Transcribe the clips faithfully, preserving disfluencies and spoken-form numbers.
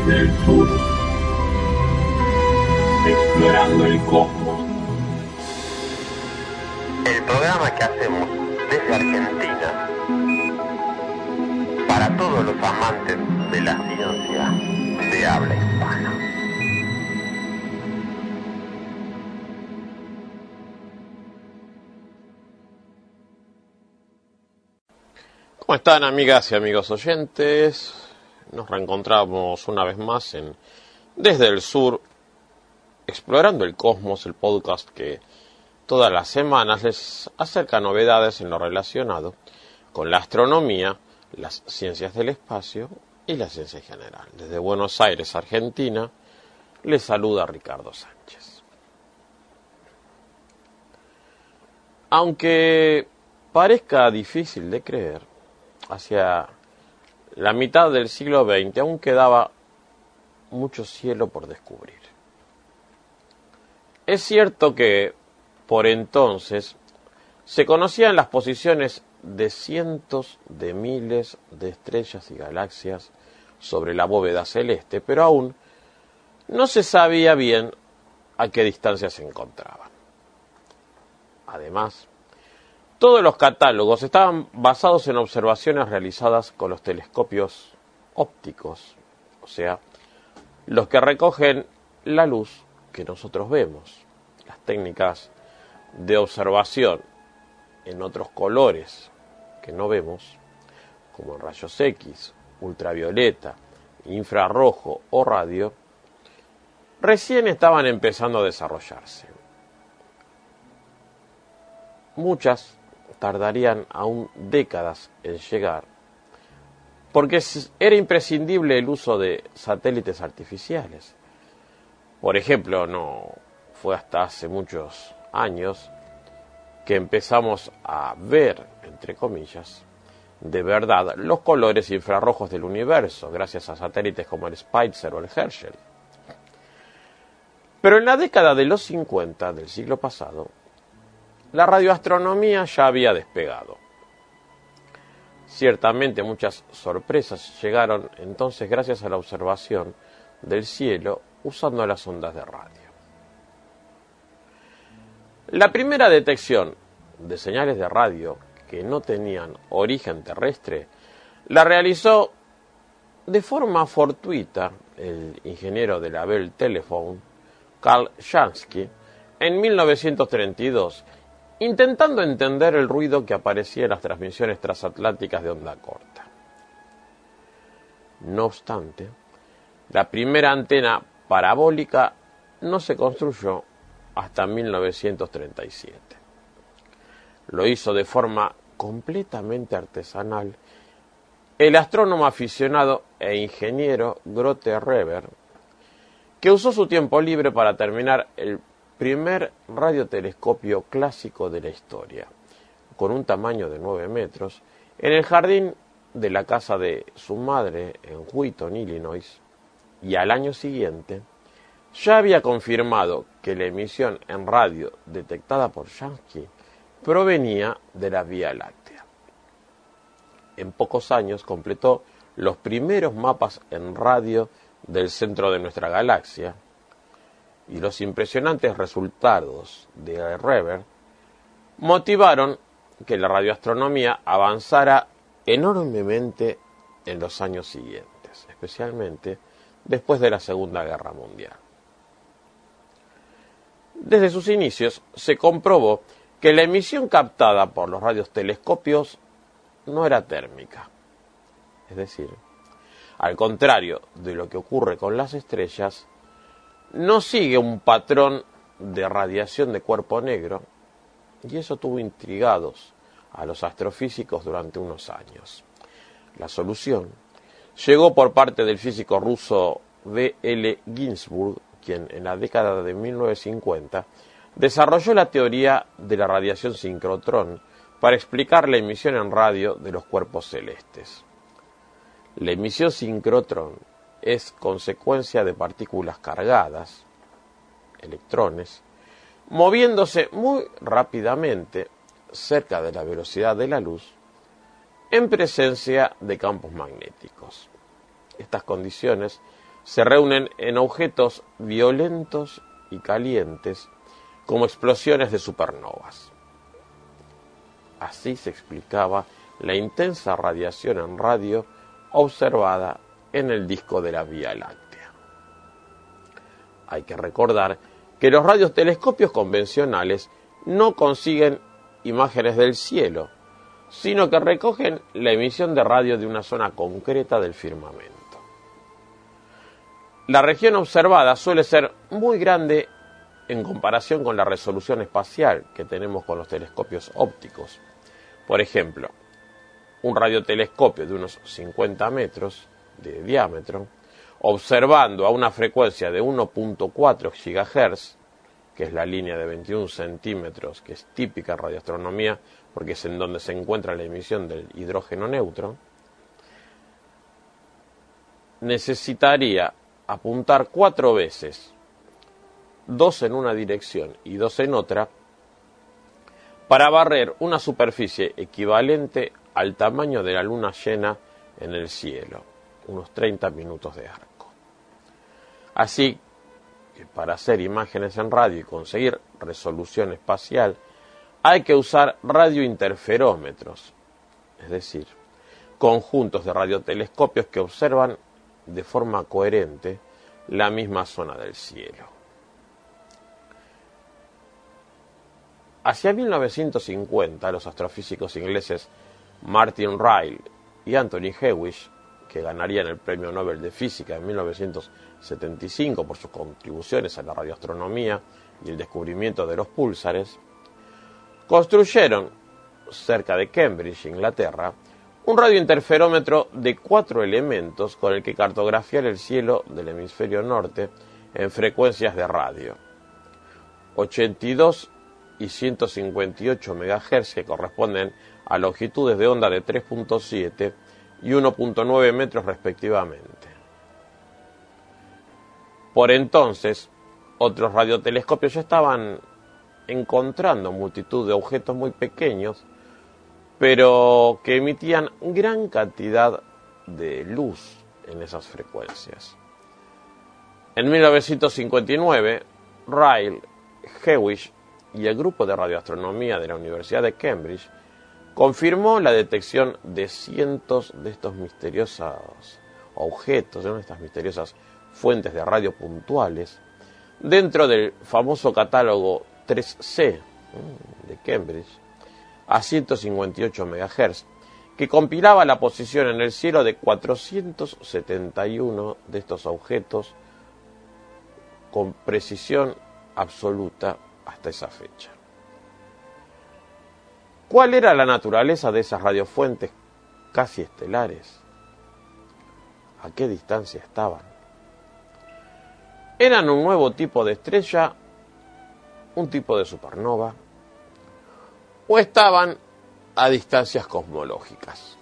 desde el sur, explorando el cosmos. El programa que hacemos desde Argentina para todos los amantes de la ciencia de habla hispana. ¿Cómo están, amigas y amigos oyentes? Nos reencontramos una vez más en Desde el Sur, explorando el cosmos, el podcast que todas las semanas les acerca novedades en lo relacionado con la astronomía, las ciencias del espacio y la ciencia en general. Desde Buenos Aires, Argentina, les saluda Ricardo Sánchez. Aunque parezca difícil de creer, hacia la mitad del siglo veinte aún quedaba mucho cielo por descubrir. Es cierto que por entonces se conocían las posiciones de cientos de miles de estrellas y galaxias sobre la bóveda celeste, pero aún no se sabía bien a qué distancia se encontraban. Además, todos los catálogos estaban basados en observaciones realizadas con los telescopios ópticos, o sea, los que recogen la luz que nosotros vemos. Las técnicas de observación en otros colores que no vemos, como en rayos X, ultravioleta, infrarrojo o radio, recién estaban empezando a desarrollarse. Muchas tardarían aún décadas en llegar, porque era imprescindible el uso de satélites artificiales. Por ejemplo, no fue hasta hace muchos años que empezamos a ver, entre comillas, de verdad los colores infrarrojos del universo, gracias a satélites como el Spitzer o el Herschel. Pero en la década de los cincuenta del siglo pasado, la radioastronomía ya había despegado. Ciertamente muchas sorpresas llegaron entonces gracias a la observación del cielo usando las ondas de radio. La primera detección de señales de radio que no tenían origen terrestre la realizó de forma fortuita el ingeniero de la Bell Telephone, Carl Jansky, en mil novecientos treinta y dos, intentando entender el ruido que aparecía en las transmisiones transatlánticas de onda corta. No obstante, la primera antena parabólica no se construyó hasta mil novecientos treinta y siete. Lo hizo de forma completamente artesanal el astrónomo aficionado e ingeniero Grote Reber, que usó su tiempo libre para terminar el primer radiotelescopio clásico de la historia, con un tamaño de nueve metros, en el jardín de la casa de su madre en Wheaton, Illinois, y al año siguiente ya había confirmado que la emisión en radio detectada por Jansky provenía de la Vía Láctea. En pocos años completó los primeros mapas en radio del centro de nuestra galaxia, y los impresionantes resultados de Reber motivaron que la radioastronomía avanzara enormemente en los años siguientes, especialmente después de la Segunda Guerra Mundial. Desde sus inicios se comprobó que la emisión captada por los radiotelescopios no era térmica, es decir, al contrario de lo que ocurre con las estrellas, no sigue un patrón de radiación de cuerpo negro, y eso tuvo intrigados a los astrofísicos durante unos años. La solución llegó por parte del físico ruso V L Ginzburg, quien en la década de mil novecientos cincuenta desarrolló la teoría de la radiación sincrotrón para explicar la emisión en radio de los cuerpos celestes. La emisión sincrotrón es consecuencia de partículas cargadas, electrones, moviéndose muy rápidamente cerca de la velocidad de la luz en presencia de campos magnéticos. Estas condiciones se reúnen en objetos violentos y calientes como explosiones de supernovas. Así se explicaba la intensa radiación en radio observada en el disco de la Vía Láctea. Hay que recordar que los radiotelescopios convencionales no consiguen imágenes del cielo, sino que recogen la emisión de radio de una zona concreta del firmamento. La región observada suele ser muy grande en comparación con la resolución espacial que tenemos con los telescopios ópticos. Por ejemplo, un radiotelescopio de unos cincuenta metros de diámetro, observando a una frecuencia de uno punto cuatro gigahercios, que es la línea de veintiún centímetros, que es típica en radioastronomía, porque es en donde se encuentra la emisión del hidrógeno neutro, necesitaría apuntar cuatro veces, dos en una dirección y dos en otra, para barrer una superficie equivalente al tamaño de la luna llena en el cielo, unos treinta minutos de arco. Así que para hacer imágenes en radio y conseguir resolución espacial, hay que usar radiointerferómetros, es decir, conjuntos de radiotelescopios que observan de forma coherente la misma zona del cielo. Hacia mil novecientos cincuenta, los astrofísicos ingleses Martin Ryle y Anthony Hewish, que ganarían el Premio Nobel de Física en mil novecientos setenta y cinco por sus contribuciones a la radioastronomía y el descubrimiento de los púlsares, construyeron, cerca de Cambridge, Inglaterra, un radiointerferómetro de cuatro elementos con el que cartografiar el cielo del hemisferio norte en frecuencias de radio, ochenta y dos y ciento cincuenta y ocho megahercios, que corresponden a longitudes de onda de tres punto siete y uno punto nueve metros respectivamente. Por entonces, otros radiotelescopios ya estaban encontrando multitud de objetos muy pequeños, pero que emitían gran cantidad de luz en esas frecuencias. En mil novecientos cincuenta y nueve, Ryle, Hewish y el grupo de radioastronomía de la Universidad de Cambridge confirmó la detección de cientos de estos misteriosos objetos, de estas misteriosas fuentes de radio puntuales, dentro del famoso catálogo tres C de Cambridge, a ciento cincuenta y ocho megahercios, que compilaba la posición en el cielo de cuatrocientos setenta y uno de estos objetos con precisión absoluta hasta esa fecha. ¿Cuál era la naturaleza de esas radiofuentes casi estelares? ¿A qué distancia estaban? ¿Eran un nuevo tipo de estrella, un tipo de supernova, o estaban a distancias cosmológicas?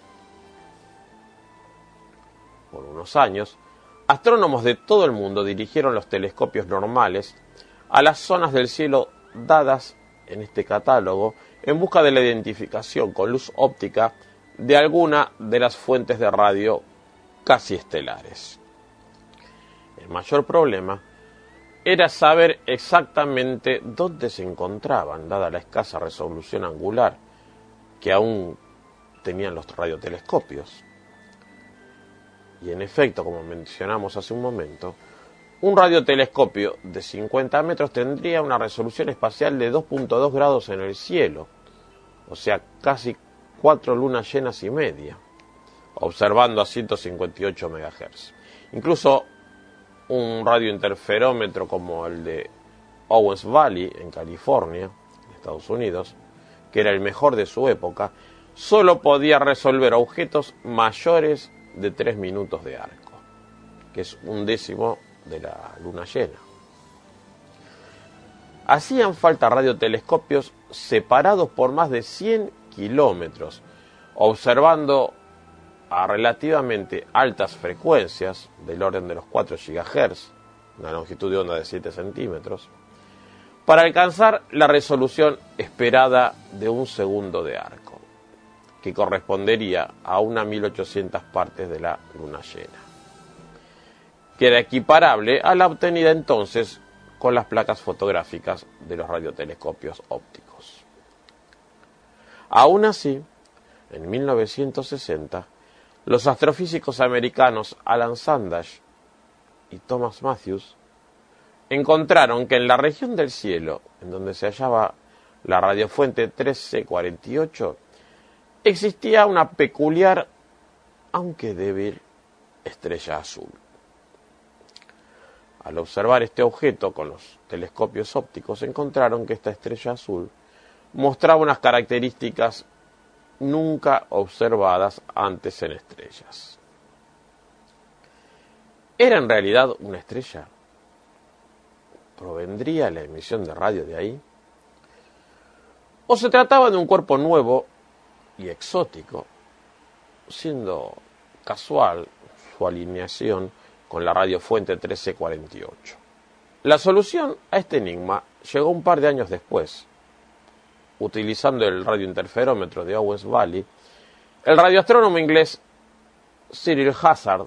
Por unos años, astrónomos de todo el mundo dirigieron los telescopios normales a las zonas del cielo dadas en este catálogo en busca de la identificación con luz óptica de alguna de las fuentes de radio casi estelares. El mayor problema era saber exactamente dónde se encontraban, dada la escasa resolución angular que aún tenían los radiotelescopios. Y en efecto, como mencionamos hace un momento, un radiotelescopio de cincuenta metros tendría una resolución espacial de dos punto dos grados en el cielo, o sea, casi cuatro lunas llenas y media, observando a ciento cincuenta y ocho megahercios. Incluso un radiointerferómetro como el de Owens Valley, en California, en Estados Unidos, que era el mejor de su época, solo podía resolver objetos mayores de tres minutos de arco, que es un décimo de la luna llena. Hacían falta radiotelescopios separados por más de cien kilómetros, observando a relativamente altas frecuencias, del orden de los cuatro gigahercios, una longitud de onda de siete centímetros, para alcanzar la resolución esperada de un segundo de arco, que correspondería a una mil ochocientas partes de la luna llena. que era equiparable a la obtenida entonces con las placas fotográficas de los radiotelescopios ópticos. Aún así, en mil novecientos sesenta, los astrofísicos americanos Alan Sandage y Thomas Matthews encontraron que en la región del cielo, en donde se hallaba la radiofuente tres C cuarenta y ocho, existía una peculiar, aunque débil, estrella azul. Al observar este objeto con los telescopios ópticos, encontraron que esta estrella azul mostraba unas características nunca observadas antes en estrellas. ¿Era en realidad una estrella? ¿Provendría la emisión de radio de ahí? ¿O se trataba de un cuerpo nuevo y exótico, siendo casual su alineación con la radiofuente tres C cuarenta y ocho? La solución a este enigma llegó un par de años después. Utilizando el radiointerferómetro de Owens Valley, el radioastrónomo inglés Cyril Hazard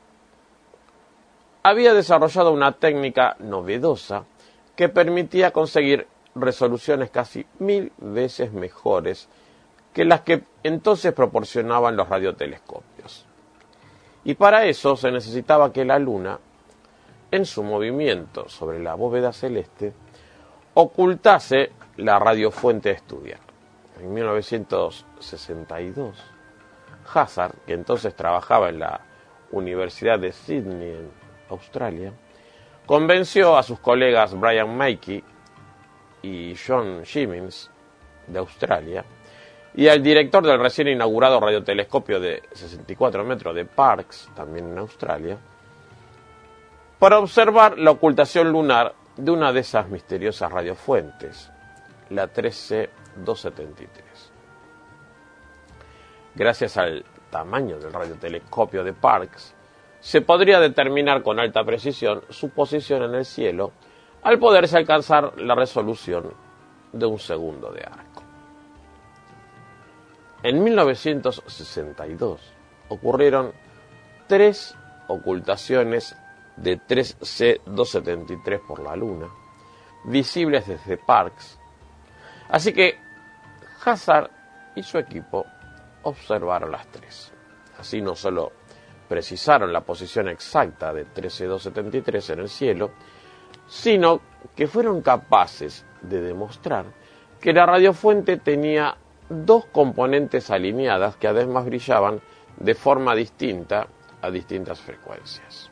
había desarrollado una técnica novedosa que permitía conseguir resoluciones casi mil veces mejores que las que entonces proporcionaban los radiotelescopios. Y para eso se necesitaba que la Luna, en su movimiento sobre la bóveda celeste, ocultase la radiofuente a estudiar. En mil novecientos sesenta y dos, Hazard, que entonces trabajaba en la Universidad de Sydney en Australia, convenció a sus colegas Brian Mackey y John Jimmins de Australia y al director del recién inaugurado radiotelescopio de sesenta y cuatro metros de Parkes, también en Australia, para observar la ocultación lunar de una de esas misteriosas radiofuentes, la tres C doscientos setenta y tres. Gracias al tamaño del radiotelescopio de Parkes, se podría determinar con alta precisión su posición en el cielo, al poderse alcanzar la resolución de un segundo de arco. En mil novecientos sesenta y dos ocurrieron tres ocultaciones de tres C doscientos setenta y tres por la Luna, visibles desde Parkes, así que Hazard y su equipo observaron las tres. Así no solo precisaron la posición exacta de tres C doscientos setenta y tres en el cielo, sino que fueron capaces de demostrar que la radiofuente tenía dos componentes alineadas que además brillaban de forma distinta a distintas frecuencias.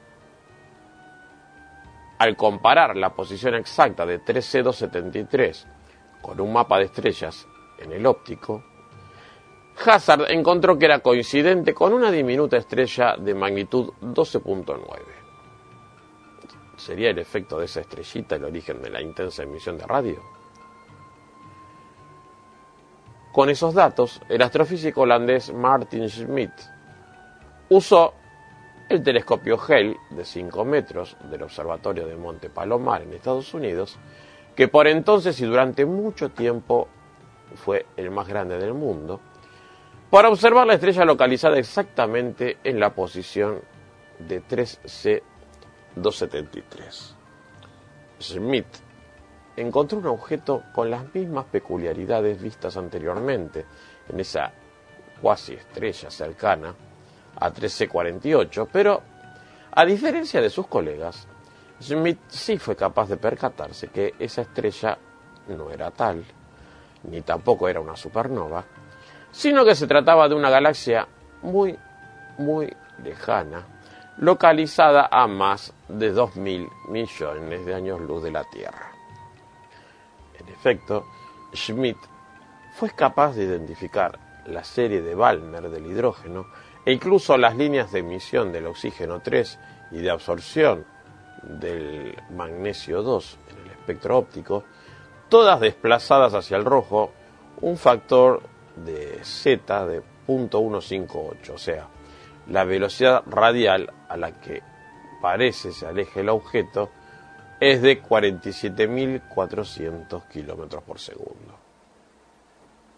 Al comparar la posición exacta de tres C doscientos setenta y tres con un mapa de estrellas en el óptico, Hazard encontró que era coincidente con una diminuta estrella de magnitud doce punto nueve. ¿Sería el efecto de esa estrellita el origen de la intensa emisión de radio? Con esos datos, el astrofísico holandés Martin Schmidt usó el telescopio Hale de cinco metros del observatorio de Monte Palomar en Estados Unidos, que por entonces y durante mucho tiempo fue el más grande del mundo, para observar la estrella localizada exactamente en la posición de tres C doscientos setenta y tres. Schmidt encontró un objeto con las mismas peculiaridades vistas anteriormente en esa cuasi estrella cercana a tres C cuarenta y ocho, pero a diferencia de sus colegas, Schmidt sí fue capaz de percatarse que esa estrella no era tal, ni tampoco era una supernova, sino que se trataba de una galaxia muy, muy lejana, localizada a más de dos mil millones de años luz de la Tierra. En efecto, Schmidt fue capaz de identificar la serie de Balmer del hidrógeno e incluso las líneas de emisión del oxígeno tres y de absorción del magnesio dos en el espectro óptico, todas desplazadas hacia el rojo, un factor de Z de punto ciento cincuenta y ocho, o sea, la velocidad radial a la que parece se aleje el objeto es de cuarenta y siete mil cuatrocientos kilómetros por segundo.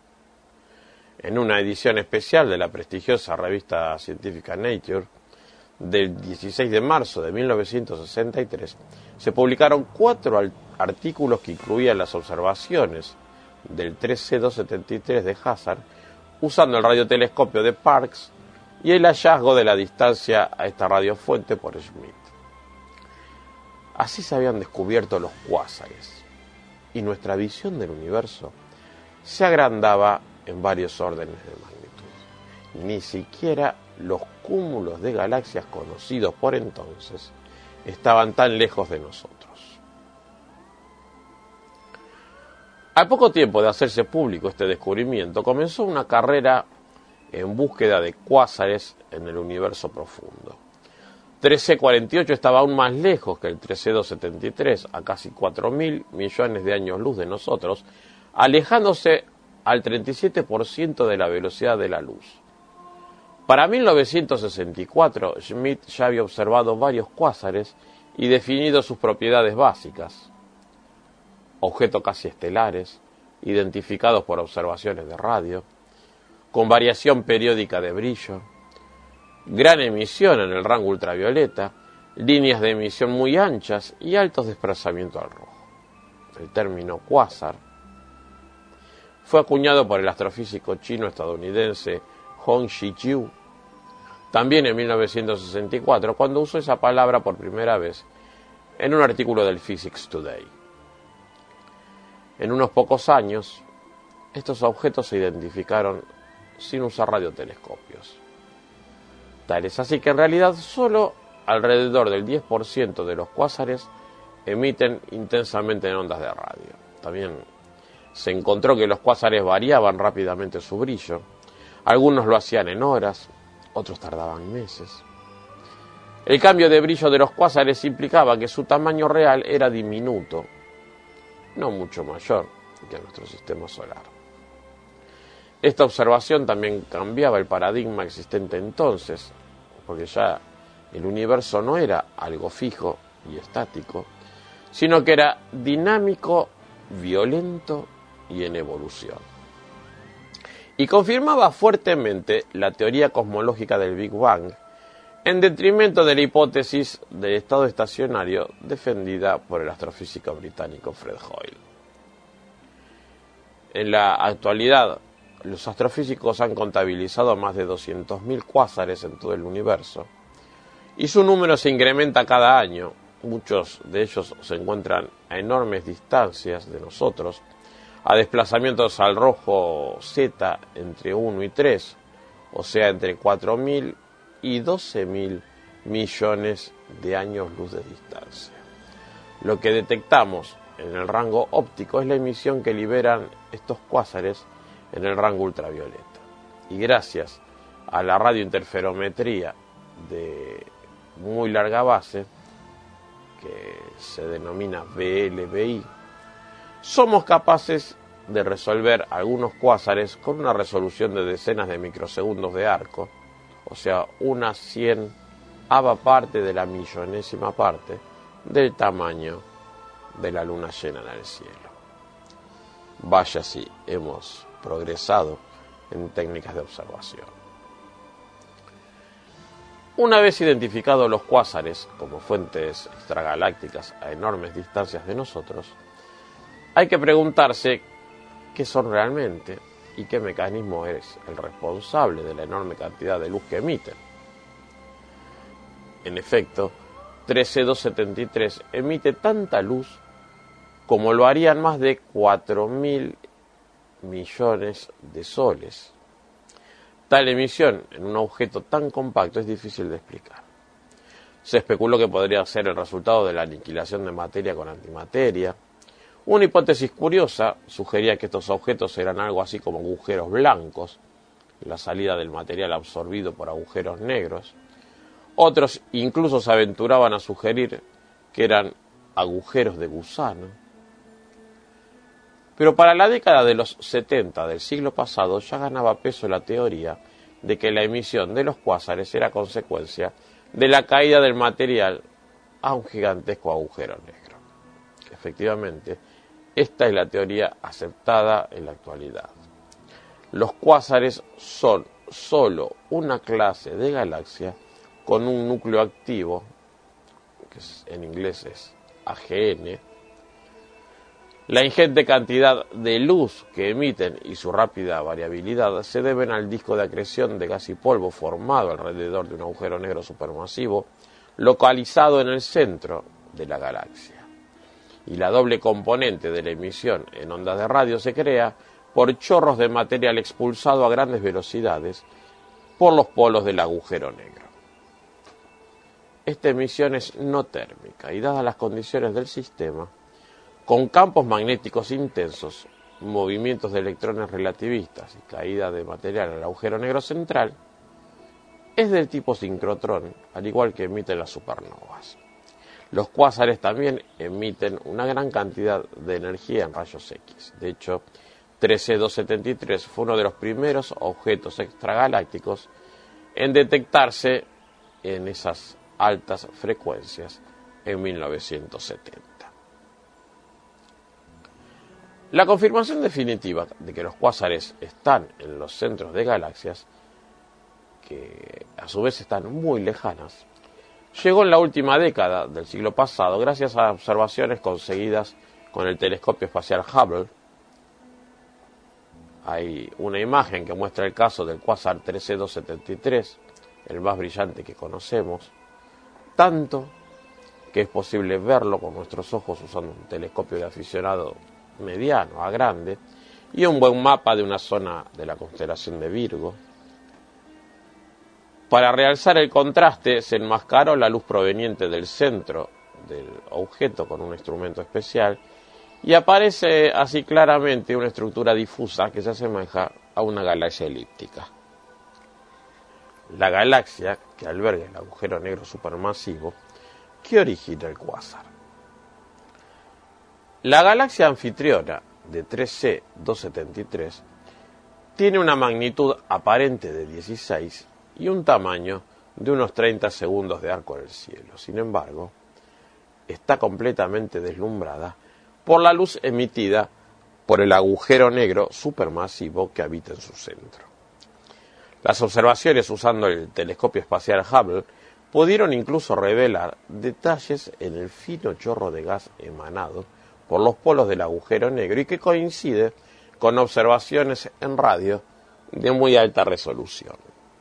En una edición especial de la prestigiosa revista científica Nature, del dieciséis de marzo de mil novecientos sesenta y tres, se publicaron cuatro artículos que incluían las observaciones del tres C doscientos setenta y tres de Hazard usando el radiotelescopio de Parkes y el hallazgo de la distancia a esta radiofuente por Schmidt. Así se habían descubierto los cuásares y nuestra visión del universo se agrandaba en varios órdenes de magnitud. Ni siquiera los cúmulos de galaxias conocidos por entonces estaban tan lejos de nosotros. Al poco tiempo de hacerse público este descubrimiento, comenzó una carrera en búsqueda de cuásares en el universo profundo. tres C cuarenta y ocho estaba aún más lejos que el tres C doscientos setenta y tres, a casi cuatro mil millones de años luz de nosotros, alejándose al treinta y siete por ciento de la velocidad de la luz. Para mil novecientos sesenta y cuatro, Schmidt ya había observado varios cuásares y definido sus propiedades básicas. Objetos casi estelares, identificados por observaciones de radio, con variación periódica de brillo, gran emisión en el rango ultravioleta, líneas de emisión muy anchas y altos desplazamientos al rojo. El término cuásar fue acuñado por el astrofísico chino-estadounidense Hong Shi-chiu, también en mil novecientos sesenta y cuatro, cuando usó esa palabra por primera vez en un artículo del Physics Today. En unos pocos años, estos objetos se identificaron sin usar radiotelescopios. Tal es así que en realidad solo alrededor del diez por ciento de los cuásares emiten intensamente en ondas de radio. También se encontró que los cuásares variaban rápidamente su brillo. Algunos lo hacían en horas, otros tardaban meses. El cambio de brillo de los cuásares implicaba que su tamaño real era diminuto, no mucho mayor que nuestro sistema solar. Esta observación también cambiaba el paradigma existente entonces, porque ya el universo no era algo fijo y estático, sino que era dinámico, violento y en evolución. Y confirmaba fuertemente la teoría cosmológica del Big Bang, en detrimento de la hipótesis del estado estacionario defendida por el astrofísico británico Fred Hoyle. En la actualidad, los astrofísicos han contabilizado más de doscientos mil cuásares en todo el universo, y su número se incrementa cada año. Muchos de ellos se encuentran a enormes distancias de nosotros, a desplazamientos al rojo Z entre uno y tres, o sea, entre cuatro mil y doce mil millones de años luz de distancia. Lo que detectamos en el rango óptico es la emisión que liberan estos cuásares en el rango ultravioleta. Y gracias a la radiointerferometría de muy larga base, que se denomina V L B I, somos capaces de resolver algunos cuásares con una resolución de decenas de microsegundos de arco, o sea, una cienava parte de la millonésima parte del tamaño de la luna llena en el cielo. Vaya si hemos progresado en técnicas de observación. Una vez identificados los cuásares como fuentes extragalácticas a enormes distancias de nosotros, hay que preguntarse qué son realmente y qué mecanismo es el responsable de la enorme cantidad de luz que emiten. En efecto, tres C doscientos setenta y tres emite tanta luz como lo harían más de cuatro mil millones de soles. Tal emisión en un objeto tan compacto es difícil de explicar. Se especuló que podría ser el resultado de la aniquilación de materia con antimateria. Una hipótesis curiosa sugería que estos objetos eran algo así como agujeros blancos, la salida del material absorbido por agujeros negros. Otros incluso se aventuraban a sugerir que eran agujeros de gusano. Pero para la década de los setenta del siglo pasado ya ganaba peso la teoría de que la emisión de los cuásares era consecuencia de la caída del material a un gigantesco agujero negro. Efectivamente, esta es la teoría aceptada en la actualidad. Los cuásares son solo una clase de galaxia con un núcleo activo, que en inglés es A G N, la ingente cantidad de luz que emiten y su rápida variabilidad se deben al disco de acreción de gas y polvo formado alrededor de un agujero negro supermasivo localizado en el centro de la galaxia. Y la doble componente de la emisión en ondas de radio se crea por chorros de material expulsado a grandes velocidades por los polos del agujero negro. Esta emisión es no térmica y, dadas las condiciones del sistema, con campos magnéticos intensos, movimientos de electrones relativistas y caída de material al agujero negro central, es del tipo sincrotrón, al igual que emiten las supernovas. Los cuásares también emiten una gran cantidad de energía en rayos X. De hecho, trece doscientos setenta y tres fue uno de los primeros objetos extragalácticos en detectarse en esas altas frecuencias en mil novecientos setenta. La confirmación definitiva de que los cuásares están en los centros de galaxias, que a su vez están muy lejanas, llegó en la última década del siglo pasado gracias a observaciones conseguidas con el telescopio espacial Hubble. Hay una imagen que muestra el caso del cuásar trece doscientos setenta y tres, el más brillante que conocemos, tanto que es posible verlo con nuestros ojos usando un telescopio de aficionado mediano a grande y un buen mapa de una zona de la constelación de Virgo. Para realzar el contraste se enmascaró la luz proveniente del centro del objeto con un instrumento especial y aparece así claramente una estructura difusa que se asemeja a una galaxia elíptica. La galaxia que alberga el agujero negro supermasivo que origina el cuásar. La galaxia anfitriona de tres C doscientos setenta y tres tiene una magnitud aparente de dieciséis y un tamaño de unos treinta segundos de arco en el cielo. Sin embargo, está completamente deslumbrada por la luz emitida por el agujero negro supermasivo que habita en su centro. Las observaciones usando el telescopio espacial Hubble pudieron incluso revelar detalles en el fino chorro de gas emanado por los polos del agujero negro y que coincide con observaciones en radio de muy alta resolución.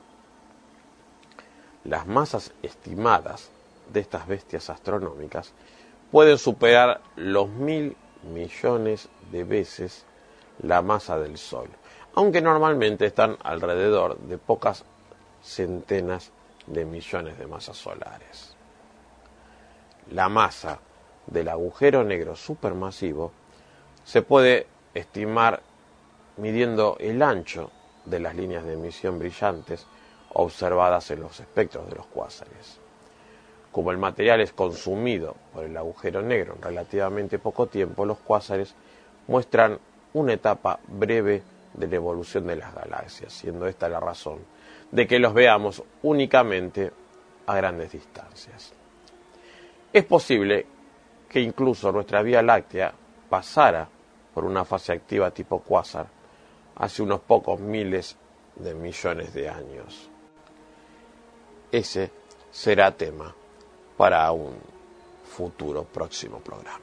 Las masas estimadas de estas bestias astronómicas pueden superar los mil millones de veces la masa del Sol, aunque normalmente están alrededor de pocas centenas de millones de masas solares. La masa del agujero negro supermasivo se puede estimar midiendo el ancho de las líneas de emisión brillantes observadas en los espectros de los cuásares. Como el material es consumido por el agujero negro en relativamente poco tiempo, los cuásares muestran una etapa breve de la evolución de las galaxias, siendo esta la razón de que los veamos únicamente a grandes distancias. Es posible que incluso nuestra Vía Láctea pasara por una fase activa tipo cuásar hace unos pocos miles de millones de años. Ese será tema para un futuro próximo programa.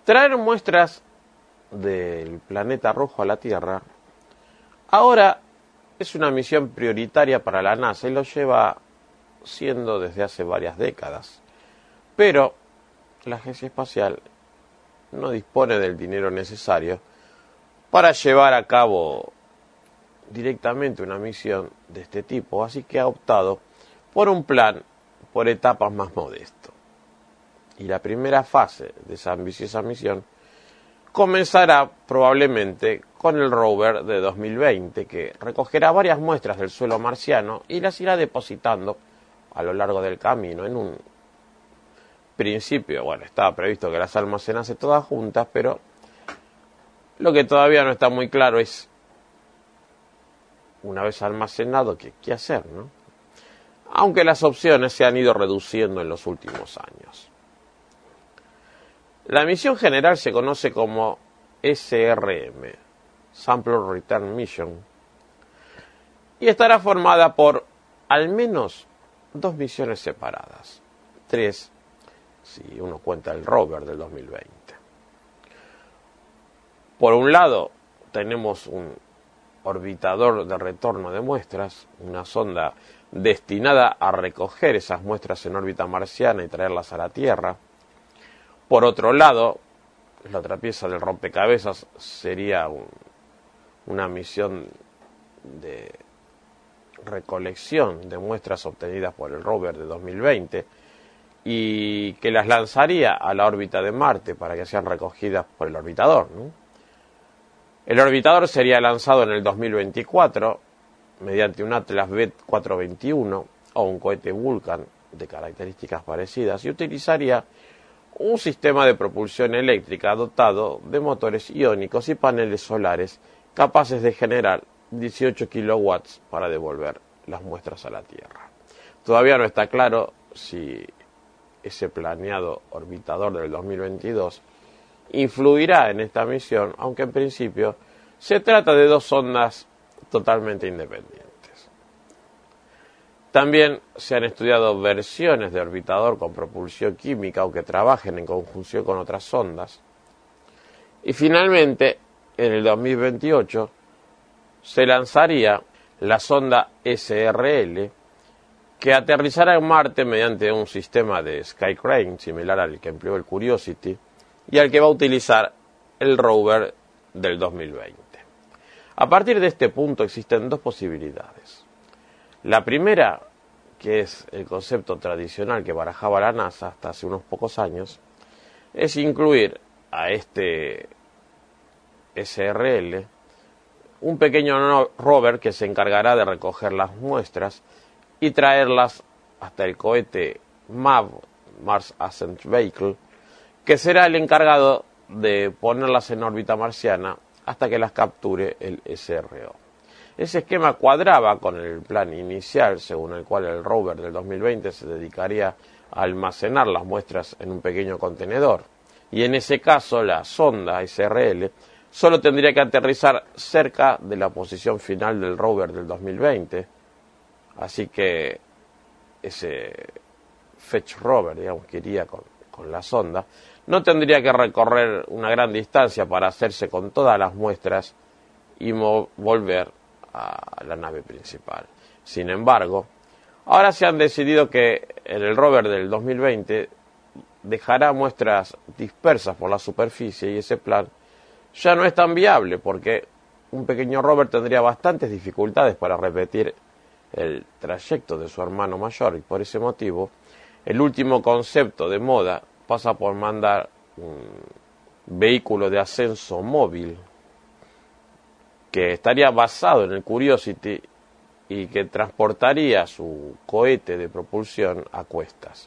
Traer muestras del planeta rojo a la Tierra ahora es una misión prioritaria para la NASA y lo lleva siendo desde hace varias décadas. Pero la Agencia Espacial no dispone del dinero necesario para llevar a cabo directamente una misión de este tipo, así que ha optado por un plan por etapas más modesto. Y la primera fase de esa ambiciosa misión comenzará probablemente con el rover de dos mil veinte, que recogerá varias muestras del suelo marciano y las irá depositando a lo largo del camino. En un principio, bueno, estaba previsto que las almacenase todas juntas, pero lo que todavía no está muy claro es, una vez almacenado, ¿qué, qué hacer, no? Aunque las opciones se han ido reduciendo en los últimos años. La misión general se conoce como S R M, Sample Return Mission, y estará formada por al menos dos misiones separadas, tres si uno cuenta el rover del dos mil veinte. Por un lado, tenemos un orbitador de retorno de muestras, una sonda destinada a recoger esas muestras en órbita marciana y traerlas a la Tierra. Por otro lado, la otra pieza del rompecabezas sería un, una misión de recolección de muestras obtenidas por el rover de dos mil veinte y que las lanzaría a la órbita de Marte para que sean recogidas por el orbitador, ¿no? El orbitador sería lanzado en el dos mil veinticuatro mediante un Atlas B cuatrocientos veintiuno o un cohete Vulcan de características parecidas y utilizaría un sistema de propulsión eléctrica dotado de motores iónicos y paneles solares capaces de generar dieciocho kilowatts para devolver las muestras a la Tierra. Todavía no está claro si ese planeado orbitador del dos mil veintidós influirá en esta misión, aunque en principio se trata de dos sondas totalmente independientes. También se han estudiado versiones de orbitador con propulsión química o que trabajen en conjunción con otras sondas. Y finalmente, en el dos mil veintiocho, se lanzaría la sonda S R L, que aterrizará en Marte mediante un sistema de Skycrane similar al que empleó el Curiosity y al que va a utilizar el rover del dos mil veinte. A partir de este punto existen dos posibilidades. La primera, que es el concepto tradicional que barajaba la NASA hasta hace unos pocos años, es incluir a este S R L un pequeño rover que se encargará de recoger las muestras y traerlas hasta el cohete M A V, Mars Ascent Vehicle, que será el encargado de ponerlas en órbita marciana hasta que las capture el S R O. Ese esquema cuadraba con el plan inicial, según el cual el rover del dos mil veinte se dedicaría a almacenar las muestras en un pequeño contenedor, y en ese caso la sonda S R L solo tendría que aterrizar cerca de la posición final del rover del dos mil veinte, así que ese fetch rover, digamos, que iría con, con la sonda, no tendría que recorrer una gran distancia para hacerse con todas las muestras y volver a la nave principal. Sin embargo, ahora se han decidido que en el rover del dos mil veinte dejará muestras dispersas por la superficie y ese plan ya no es tan viable porque un pequeño rover tendría bastantes dificultades para repetir el trayecto de su hermano mayor y por ese motivo el último concepto de moda pasa por mandar un vehículo de ascenso móvil que estaría basado en el Curiosity y que transportaría su cohete de propulsión a cuestas.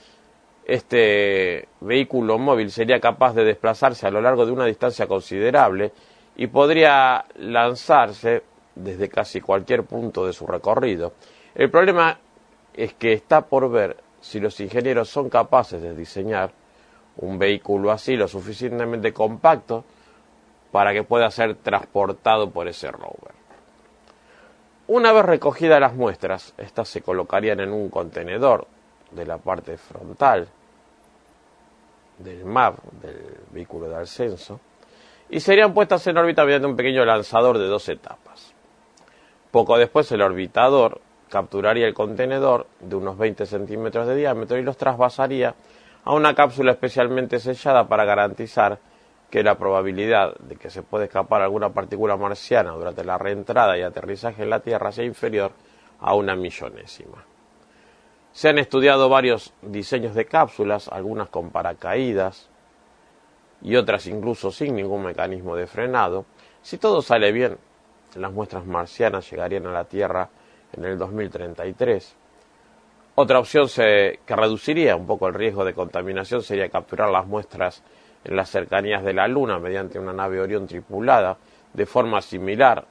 Este vehículo móvil sería capaz de desplazarse a lo largo de una distancia considerable y podría lanzarse desde casi cualquier punto de su recorrido. El problema es que está por ver si los ingenieros son capaces de diseñar un vehículo así lo suficientemente compacto para que pueda ser transportado por ese rover. Una vez recogidas las muestras, estas se colocarían en un contenedor de la parte frontal del M A V, del vehículo de ascenso, y serían puestas en órbita mediante un pequeño lanzador de dos etapas. Poco después el orbitador capturaría el contenedor de unos veinte centímetros de diámetro y los trasvasaría a una cápsula especialmente sellada para garantizar que la probabilidad de que se pueda escapar alguna partícula marciana durante la reentrada y aterrizaje en la Tierra sea inferior a una millonésima. Se han estudiado varios diseños de cápsulas, algunas con paracaídas y otras incluso sin ningún mecanismo de frenado. Si todo sale bien, las muestras marcianas llegarían a la Tierra en el dos mil treinta y tres. Otra opción se, que reduciría un poco el riesgo de contaminación sería capturar las muestras en las cercanías de la Luna mediante una nave Orión tripulada, de forma similar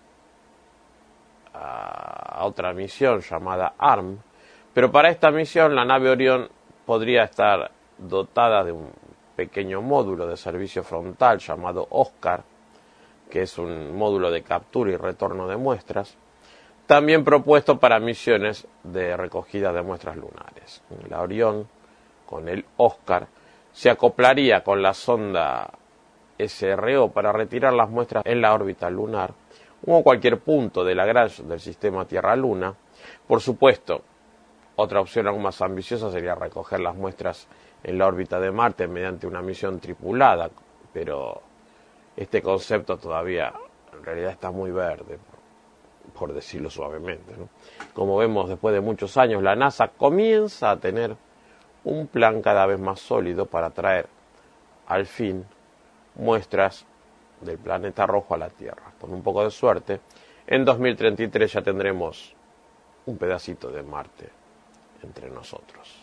a otra misión llamada A R M, pero para esta misión la nave Orión podría estar dotada de un pequeño módulo de servicio frontal llamado Oscar, que es un módulo de captura y retorno de muestras, también propuesto para misiones de recogida de muestras lunares. La Orión, con el Oscar, se acoplaría con la sonda S R O para retirar las muestras en la órbita lunar o en cualquier punto de Lagrange del sistema Tierra-Luna. Por supuesto, otra opción aún más ambiciosa sería recoger las muestras en la órbita de Marte mediante una misión tripulada, pero este concepto todavía en realidad está muy verde, por decirlo suavemente, ¿no? Como vemos, después de muchos años, la NASA comienza a tener un plan cada vez más sólido para traer, al fin, muestras del planeta rojo a la Tierra. Con un poco de suerte, en dos mil treinta y tres ya tendremos un pedacito de Marte entre nosotros.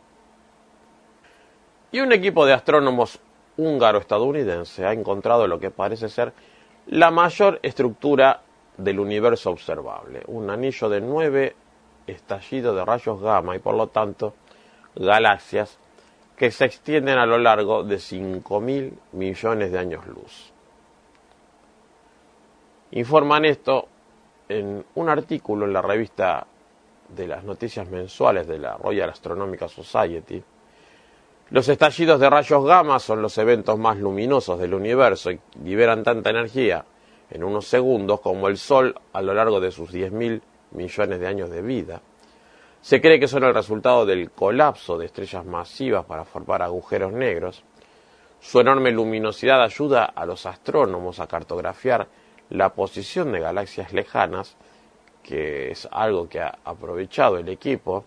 Y un equipo de astrónomos húngaro-estadounidense ha encontrado lo que parece ser la mayor estructura del universo observable, un anillo de nueve estallidos de rayos gamma y por lo tanto galaxias que se extienden a lo largo de cinco mil millones de años luz. Informan esto en un artículo en la revista de las noticias mensuales de la Royal Astronomical Society. Los estallidos de rayos gamma son los eventos más luminosos del universo y liberan tanta energía en unos segundos como el Sol a lo largo de sus diez mil millones de años de vida. Se cree que son el resultado del colapso de estrellas masivas para formar agujeros negros. Su enorme luminosidad ayuda a los astrónomos a cartografiar la posición de galaxias lejanas, que es algo que ha aprovechado el equipo.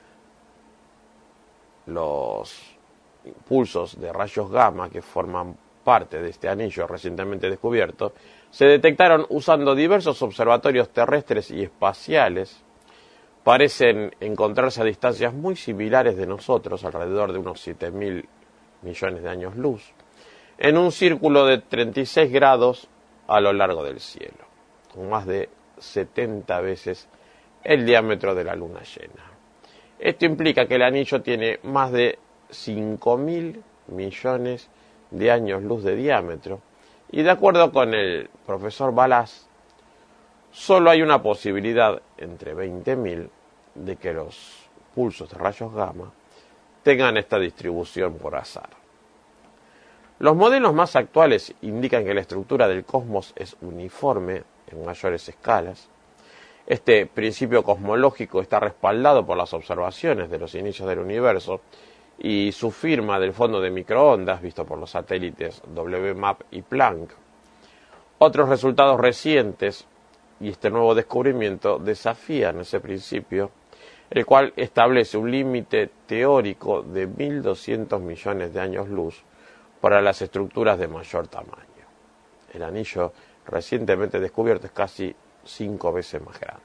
Los pulsos de rayos gamma que forman parte de este anillo recientemente descubierto se detectaron usando diversos observatorios terrestres y espaciales. Parecen encontrarse a distancias muy similares de nosotros, alrededor de unos siete mil millones de años luz, en un círculo de treinta y seis grados a lo largo del cielo, con más de setenta veces el diámetro de la luna llena. Esto implica que el anillo tiene más de cinco mil millones de años luz de diámetro, y de acuerdo con el profesor Balázs, solo hay una posibilidad entre veinte mil de que los pulsos de rayos gamma tengan esta distribución por azar. Los modelos más actuales indican que la estructura del cosmos es uniforme en mayores escalas. Este principio cosmológico está respaldado por las observaciones de los inicios del universo y su firma del fondo de microondas visto por los satélites W MAP y Planck. Otros resultados recientes y este nuevo descubrimiento desafían ese principio, el cual establece un límite teórico de mil doscientos millones de años luz para las estructuras de mayor tamaño. El anillo recientemente descubierto es casi cinco veces más grande.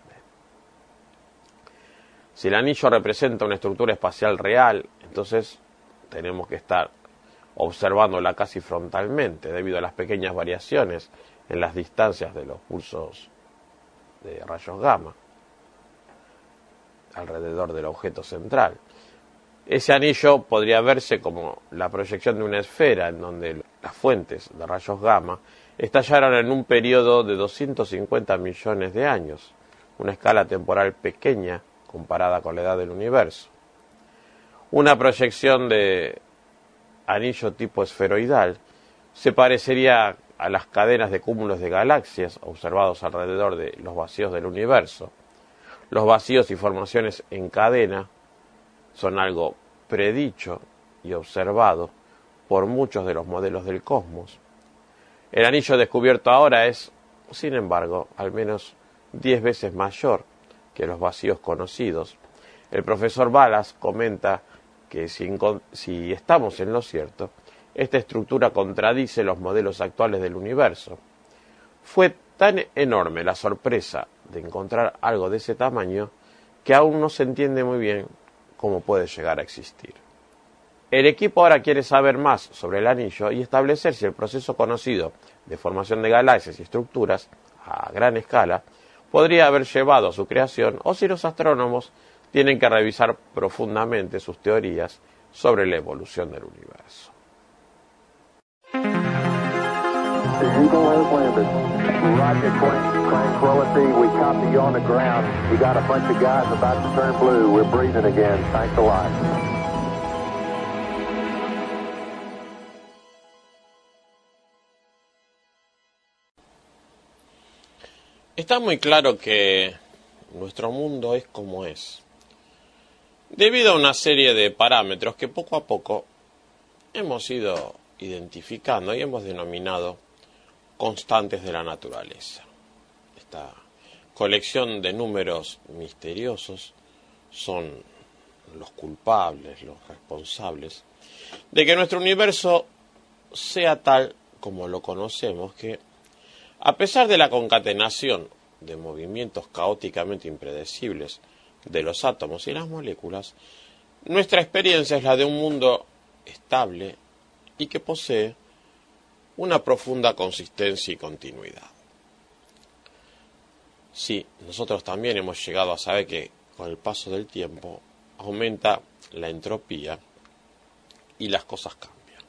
Si el anillo representa una estructura espacial real, entonces tenemos que estar observándola casi frontalmente debido a las pequeñas variaciones en las distancias de los pulsos de rayos gamma alrededor del objeto central. Ese anillo podría verse como la proyección de una esfera en donde las fuentes de rayos gamma estallaron en un periodo de doscientos cincuenta millones de años, una escala temporal pequeña comparada con la edad del universo. Una proyección de anillo tipo esferoidal se parecería a las cadenas de cúmulos de galaxias observados alrededor de los vacíos del universo. Los vacíos y formaciones en cadena son algo predicho y observado por muchos de los modelos del cosmos. El anillo descubierto ahora es, sin embargo, al menos diez veces mayor que los vacíos conocidos. El profesor Balas comenta que si, si estamos en lo cierto, esta estructura contradice los modelos actuales del universo. Fue tan enorme la sorpresa de encontrar algo de ese tamaño que aún no se entiende muy bien cómo puede llegar a existir. El equipo ahora quiere saber más sobre el anillo y establecer si el proceso conocido de formación de galaxias y estructuras a gran escala podría haber llevado a su creación o si los astrónomos tienen que revisar profundamente sus teorías sobre la evolución del universo. The Eagle has landed. Roger, Tranquility, we copy you on the ground. We got a bunch of guys about to turn blue. We're breathing again. Thanks a lot. Está muy claro que nuestro mundo es como es, debido a una serie de parámetros que poco a poco hemos ido identificando y hemos denominado constantes de la naturaleza. Esta colección de números misteriosos son los culpables, los responsables de que nuestro universo sea tal como lo conocemos, que a pesar de la concatenación de movimientos caóticamente impredecibles de los átomos y las moléculas, nuestra experiencia es la de un mundo estable y que posee una profunda consistencia y continuidad. Sí, nosotros también hemos llegado a saber que con el paso del tiempo aumenta la entropía y las cosas cambian.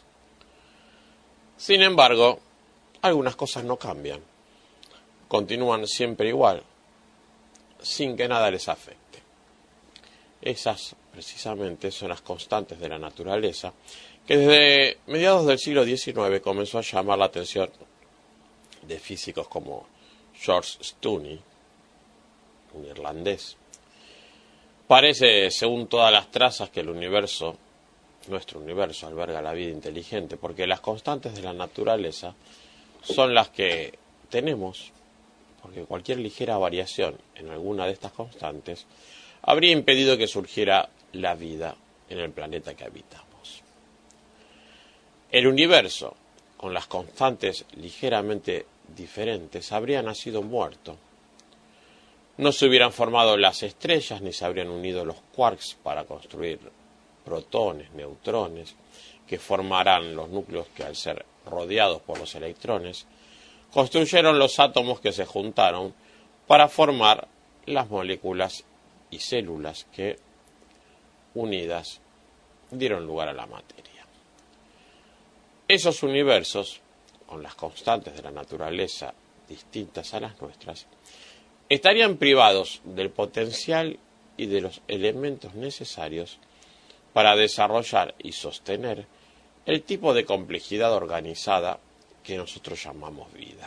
Sin embargo, algunas cosas no cambian, continúan siempre igual, sin que nada les afecte. Esas, precisamente, son las constantes de la naturaleza, que desde mediados del siglo diecinueve comenzó a llamar la atención de físicos como George Stoney, un irlandés. Parece, según todas las trazas, que el universo, nuestro universo, alberga la vida inteligente, porque las constantes de la naturaleza son las que tenemos, porque cualquier ligera variación en alguna de estas constantes habría impedido que surgiera la vida en el planeta que habitamos. El universo, con las constantes ligeramente diferentes, habría nacido muerto. No se hubieran formado las estrellas ni se habrían unido los quarks para construir protones, neutrones, que formarán los núcleos que, al ser rodeados por los electrones, construyeron los átomos que se juntaron para formar las moléculas y células que, unidas, dieron lugar a la materia. Esos universos, con las constantes de la naturaleza distintas a las nuestras, estarían privados del potencial y de los elementos necesarios para desarrollar y sostener el tipo de complejidad organizada que nosotros llamamos vida.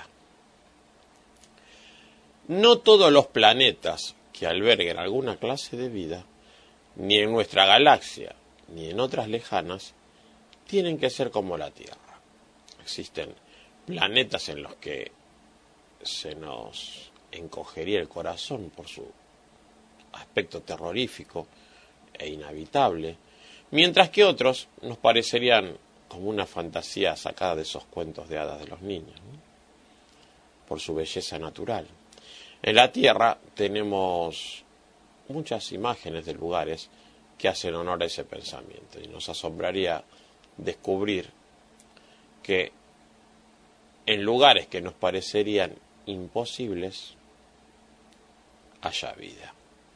No todos los planetas que alberguen alguna clase de vida, ni en nuestra galaxia, ni en otras lejanas, tienen que ser como la Tierra. Existen planetas en los que se nos encogería el corazón por su aspecto terrorífico e inhabitable, mientras que otros nos parecerían como una fantasía sacada de esos cuentos de hadas de los niños, ¿no? Por su belleza natural. En la Tierra tenemos muchas imágenes de lugares que hacen honor a ese pensamiento, y nos asombraría descubrir que en lugares que nos parecerían imposibles haya vida.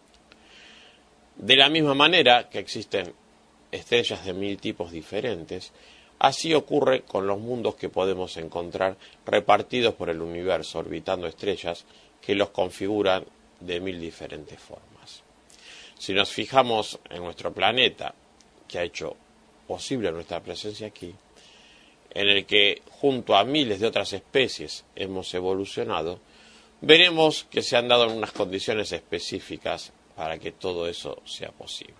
De la misma manera que existen estrellas de mil tipos diferentes, así ocurre con los mundos que podemos encontrar repartidos por el universo, orbitando estrellas que los configuran de mil diferentes formas. Si nos fijamos en nuestro planeta, que ha hecho posible nuestra presencia aquí, en el que junto a miles de otras especies hemos evolucionado, veremos que se han dado unas condiciones específicas para que todo eso sea posible.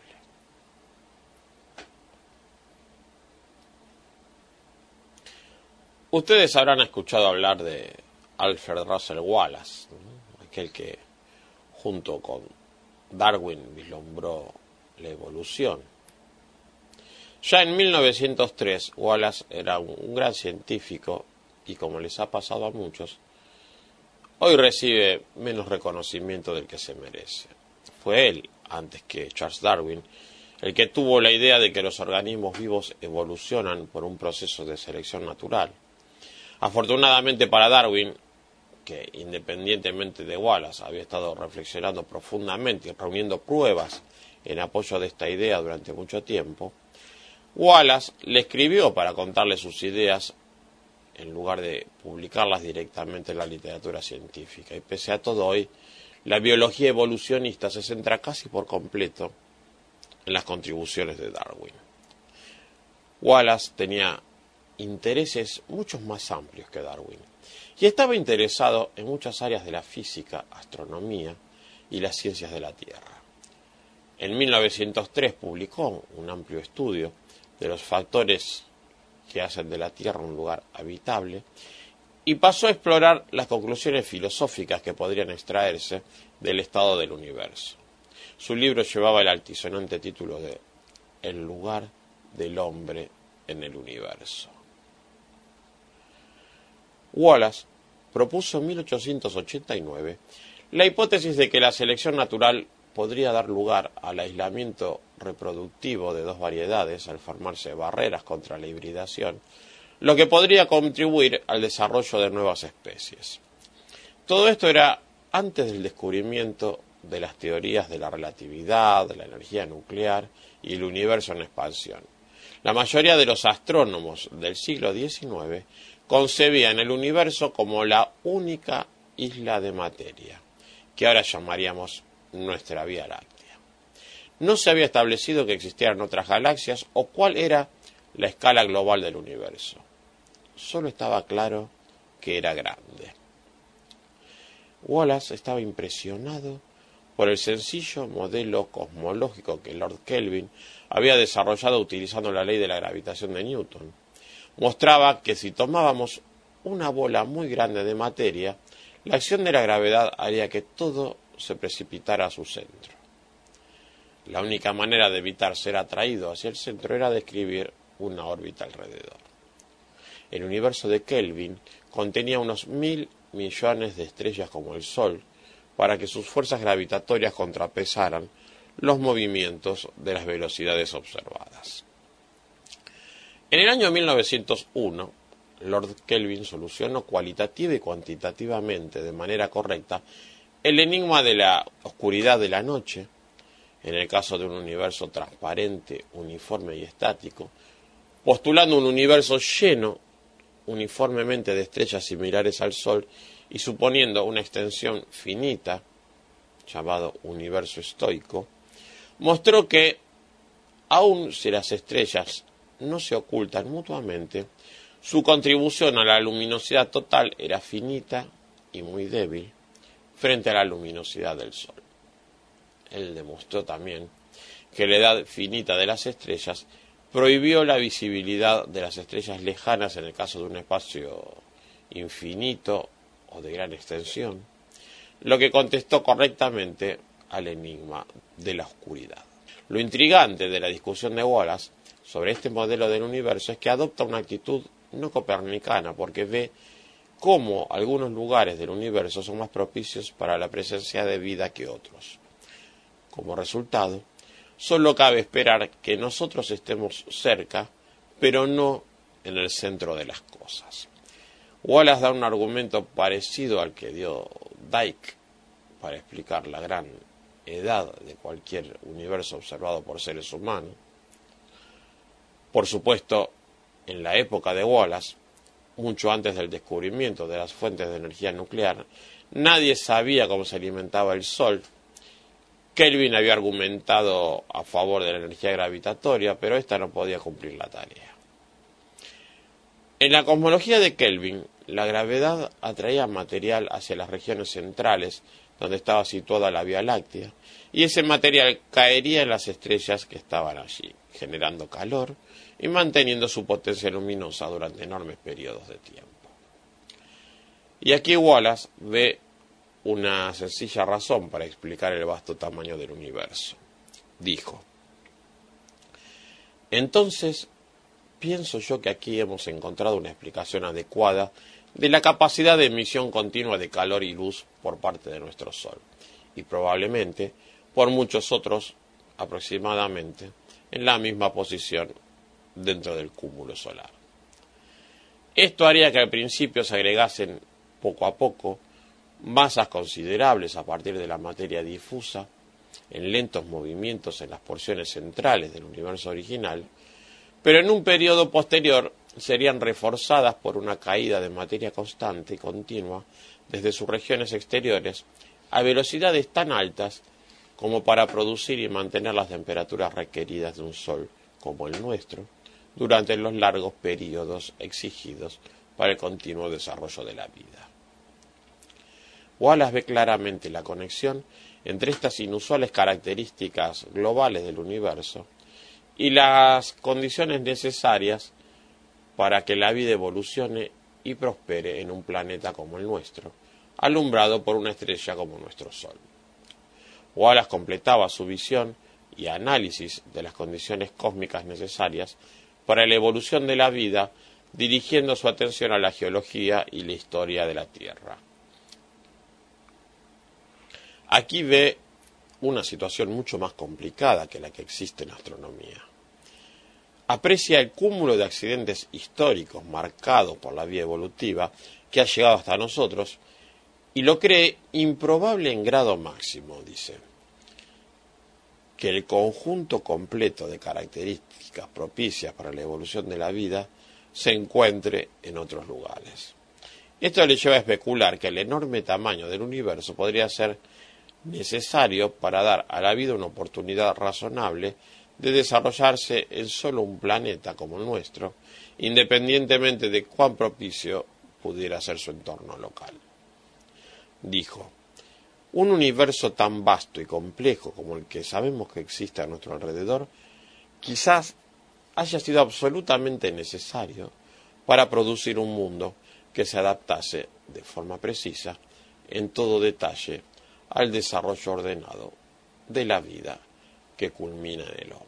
Ustedes habrán escuchado hablar de Alfred Russel Wallace, ¿no? Aquel que junto con Darwin vislumbró la evolución. Ya en mil novecientos tres, Wallace era un, un gran científico y, como les ha pasado a muchos, hoy recibe menos reconocimiento del que se merece. Fue él, antes que Charles Darwin, el que tuvo la idea de que los organismos vivos evolucionan por un proceso de selección natural. Afortunadamente para Darwin, que independientemente de Wallace había estado reflexionando profundamente y reuniendo pruebas en apoyo de esta idea durante mucho tiempo, Wallace le escribió para contarle sus ideas en lugar de publicarlas directamente en la literatura científica. Y pese a todo, hoy la biología evolucionista se centra casi por completo en las contribuciones de Darwin. Wallace tenía intereses mucho más amplios que Darwin y estaba interesado en muchas áreas de la física, astronomía y las ciencias de la Tierra. En mil novecientos tres publicó un amplio estudio de los factores que hacen de la Tierra un lugar habitable y pasó a explorar las conclusiones filosóficas que podrían extraerse del estado del universo. Su libro llevaba el altisonante título de El lugar del hombre en el universo. Wallace propuso en mil ochocientos ochenta y nueve la hipótesis de que la selección natural podría dar lugar al aislamiento reproductivo de dos variedades al formarse barreras contra la hibridación, lo que podría contribuir al desarrollo de nuevas especies. Todo esto era antes del descubrimiento de las teorías de la relatividad, de la energía nuclear y el universo en expansión. La mayoría de los astrónomos del siglo diecinueve concebían el universo como la única isla de materia, que ahora llamaríamos nuestra Vía Láctea. No se había establecido que existieran otras galaxias o cuál era la escala global del universo. Solo estaba claro que era grande. Wallace estaba impresionado por el sencillo modelo cosmológico que Lord Kelvin había desarrollado utilizando la ley de la gravitación de Newton. Mostraba que si tomábamos una bola muy grande de materia, la acción de la gravedad haría que todo se precipitara a su centro. La única manera de evitar ser atraído hacia el centro era describir una órbita alrededor. El universo de Kelvin contenía unos mil millones de estrellas como el Sol, para que sus fuerzas gravitatorias contrapesaran los movimientos de las velocidades observadas. En el año mil novecientos uno, Lord Kelvin solucionó cualitativa y cuantitativamente de manera correcta el enigma de la oscuridad de la noche, en el caso de un universo transparente, uniforme y estático, postulando un universo lleno uniformemente de estrellas similares al Sol y suponiendo una extensión finita, llamado universo estoico, mostró que, aun si las estrellas no se ocultan mutuamente, su contribución a la luminosidad total era finita y muy débil frente a la luminosidad del Sol. Él demostró también que la edad finita de las estrellas prohibió la visibilidad de las estrellas lejanas en el caso de un espacio infinito o de gran extensión, lo que contestó correctamente al enigma de la oscuridad. Lo intrigante de la discusión de Wallace sobre este modelo del universo es que adopta una actitud no copernicana, porque ve cómo algunos lugares del universo son más propicios para la presencia de vida que otros. Como resultado, solo cabe esperar que nosotros estemos cerca, pero no en el centro de las cosas. Wallace da un argumento parecido al que dio Dike para explicar la gran edad de cualquier universo observado por seres humanos. Por supuesto, en la época de Wallace, mucho antes del descubrimiento de las fuentes de energía nuclear, nadie sabía cómo se alimentaba el Sol Kelvin había argumentado a favor de la energía gravitatoria, pero ésta no podía cumplir la tarea. En la cosmología de Kelvin, la gravedad atraía material hacia las regiones centrales, donde estaba situada la Vía Láctea, y ese material caería en las estrellas que estaban allí, generando calor y manteniendo su potencia luminosa durante enormes periodos de tiempo. Y aquí Wallace ve una sencilla razón para explicar el vasto tamaño del universo. Dijo: entonces, pienso yo que aquí hemos encontrado una explicación adecuada de la capacidad de emisión continua de calor y luz por parte de nuestro Sol, y probablemente por muchos otros aproximadamente en la misma posición dentro del cúmulo solar. Esto haría que al principio se agregasen poco a poco masas considerables a partir de la materia difusa en lentos movimientos en las porciones centrales del universo original, pero en un periodo posterior serían reforzadas por una caída de materia constante y continua desde sus regiones exteriores a velocidades tan altas como para producir y mantener las temperaturas requeridas de un Sol como el nuestro durante los largos periodos exigidos para el continuo desarrollo de la vida. Wallace ve claramente la conexión entre estas inusuales características globales del universo y las condiciones necesarias para que la vida evolucione y prospere en un planeta como el nuestro, alumbrado por una estrella como nuestro Sol. Wallace completaba su visión y análisis de las condiciones cósmicas necesarias para la evolución de la vida, dirigiendo su atención a la geología y la historia de la Tierra. Aquí ve una situación mucho más complicada que la que existe en astronomía. Aprecia el cúmulo de accidentes históricos marcados por la vía evolutiva que ha llegado hasta nosotros y lo cree improbable en grado máximo, dice, que el conjunto completo de características propicias para la evolución de la vida se encuentre en otros lugares. Esto le lleva a especular que el enorme tamaño del universo podría ser necesario para dar a la vida una oportunidad razonable de desarrollarse en solo un planeta como el nuestro, independientemente de cuán propicio pudiera ser su entorno local. Dijo: un universo tan vasto y complejo como el que sabemos que existe a nuestro alrededor, quizás haya sido absolutamente necesario para producir un mundo que se adaptase de forma precisa, en todo detalle, al desarrollo ordenado de la vida que culmina en el hombre.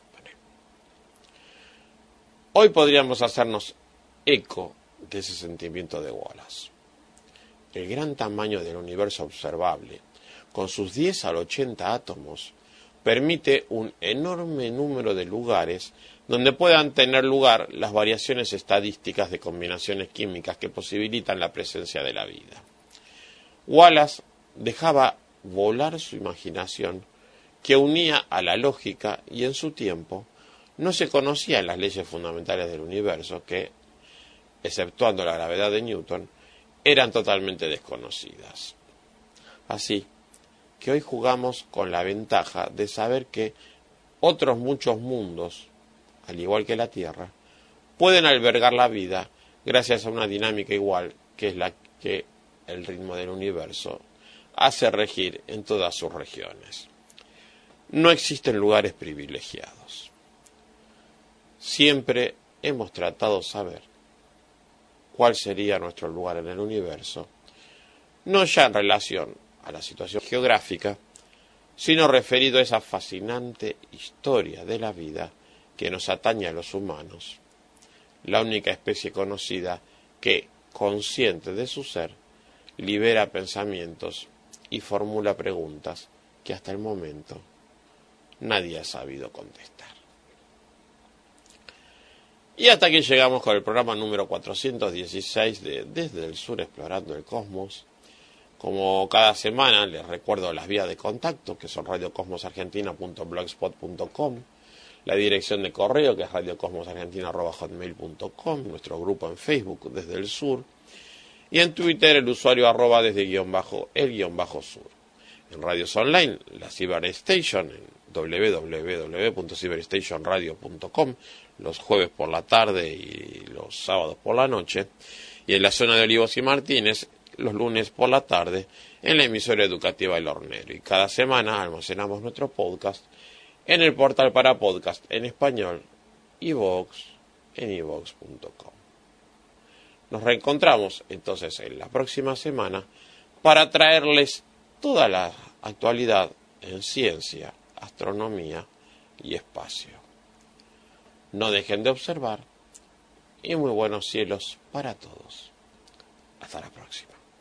Hoy podríamos hacernos eco de ese sentimiento de Wallace. El gran tamaño del universo observable, con sus diez al ochenta átomos, permite un enorme número de lugares donde puedan tener lugar las variaciones estadísticas de combinaciones químicas que posibilitan la presencia de la vida. Wallace dejaba volar su imaginación, que unía a la lógica, y en su tiempo no se conocían las leyes fundamentales del universo que, exceptuando la gravedad de Newton, eran totalmente desconocidas. Así que hoy jugamos con la ventaja de saber que otros muchos mundos, al igual que la Tierra, pueden albergar la vida gracias a una dinámica igual que es la que el ritmo del universo hace regir en todas sus regiones. No existen lugares privilegiados. Siempre hemos tratado de saber cuál sería nuestro lugar en el universo, no ya en relación a la situación geográfica, sino referido a esa fascinante historia de la vida que nos atañe a los humanos, la única especie conocida que, consciente de su ser, libera pensamientos y formula preguntas que hasta el momento nadie ha sabido contestar. Y hasta aquí llegamos con el programa número cuatrocientos dieciséis de Desde el Sur Explorando el Cosmos. Como cada semana les recuerdo las vías de contacto, que son radio cosmos argentina punto blogspot punto com, la dirección de correo, que es radio cosmos argentina arroba hotmail punto com, nuestro grupo en Facebook Desde el Sur, y en Twitter el usuario arroba desde guión bajo el guión bajo sur. en radios online, la Cyberstation en doble u doble u doble u punto cyberstation radio punto com, los jueves por la tarde y los sábados por la noche, y en la zona de Olivos y Martínez los lunes por la tarde en la emisora educativa El Hornero. Y cada semana almacenamos nuestro podcast en el portal para podcast en español iVoox en iVoox punto com. Nos reencontramos entonces en la próxima semana para traerles toda la actualidad en ciencia, astronomía y espacio. No dejen de observar y muy buenos cielos para todos. Hasta la próxima.